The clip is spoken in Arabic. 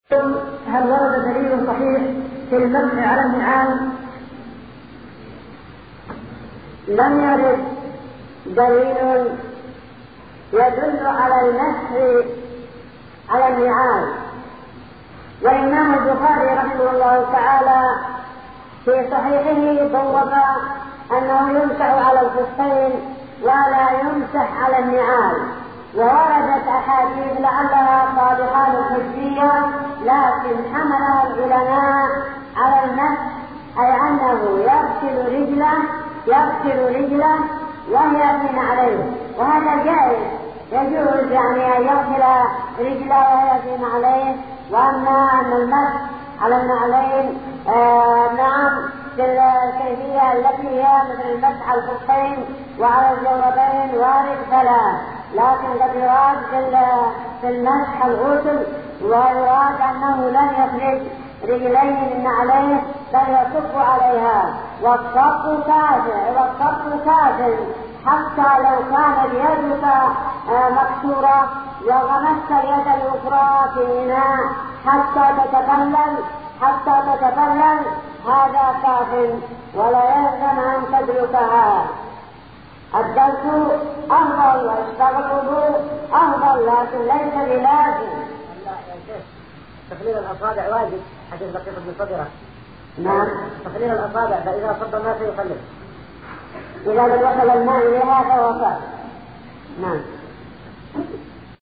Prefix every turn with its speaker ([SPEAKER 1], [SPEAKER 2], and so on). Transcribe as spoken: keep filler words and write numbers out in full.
[SPEAKER 1] هل ورد دليل صحيح في المسح على النعال؟
[SPEAKER 2] لم يرد دليل يدل على المسح على النعال، والإمام البخاري رحمه الله تعالى في صحيحه بوب أنه يمسح على الخفين ولا يمسح على النعال، ووردت أحاديث لعلها صالحة الحجية، لكن حملها العلماء على المسح، أي أنه يغسل رجله يغسل رجله وهي في نعليه، وهذا جائز، يجوز يعني أن يغسل رجله وهي في نعليه. وأما أن المسح على النعلين آه نعم في الكيفية التي هي مثل المسح على الخفين وعلى الجوربين وارد فلا، لكن قد يراد في المسح الغسل، ويراد أنه لن يخرج رجلين من عليه بل يصب عليها، والصب كافر والصب كافر حتى لو كانت يدك مكسورة وغمست اليد الأخرى في إناء حتى تتبلل حتى تتبلل هذا كافر ولا يلزم أن تدركها. الدرس أفضل واشتغل الوضوء أفضل، لكن ليس بلازم.
[SPEAKER 1] تخليل الأصابع واجب حتى دقيقة من صدره.
[SPEAKER 2] نعم،
[SPEAKER 1] تخليل الأصابع فإذا صب الماء فيخلل،
[SPEAKER 2] إذا وصل الماء إليها فهو كافر. نعم.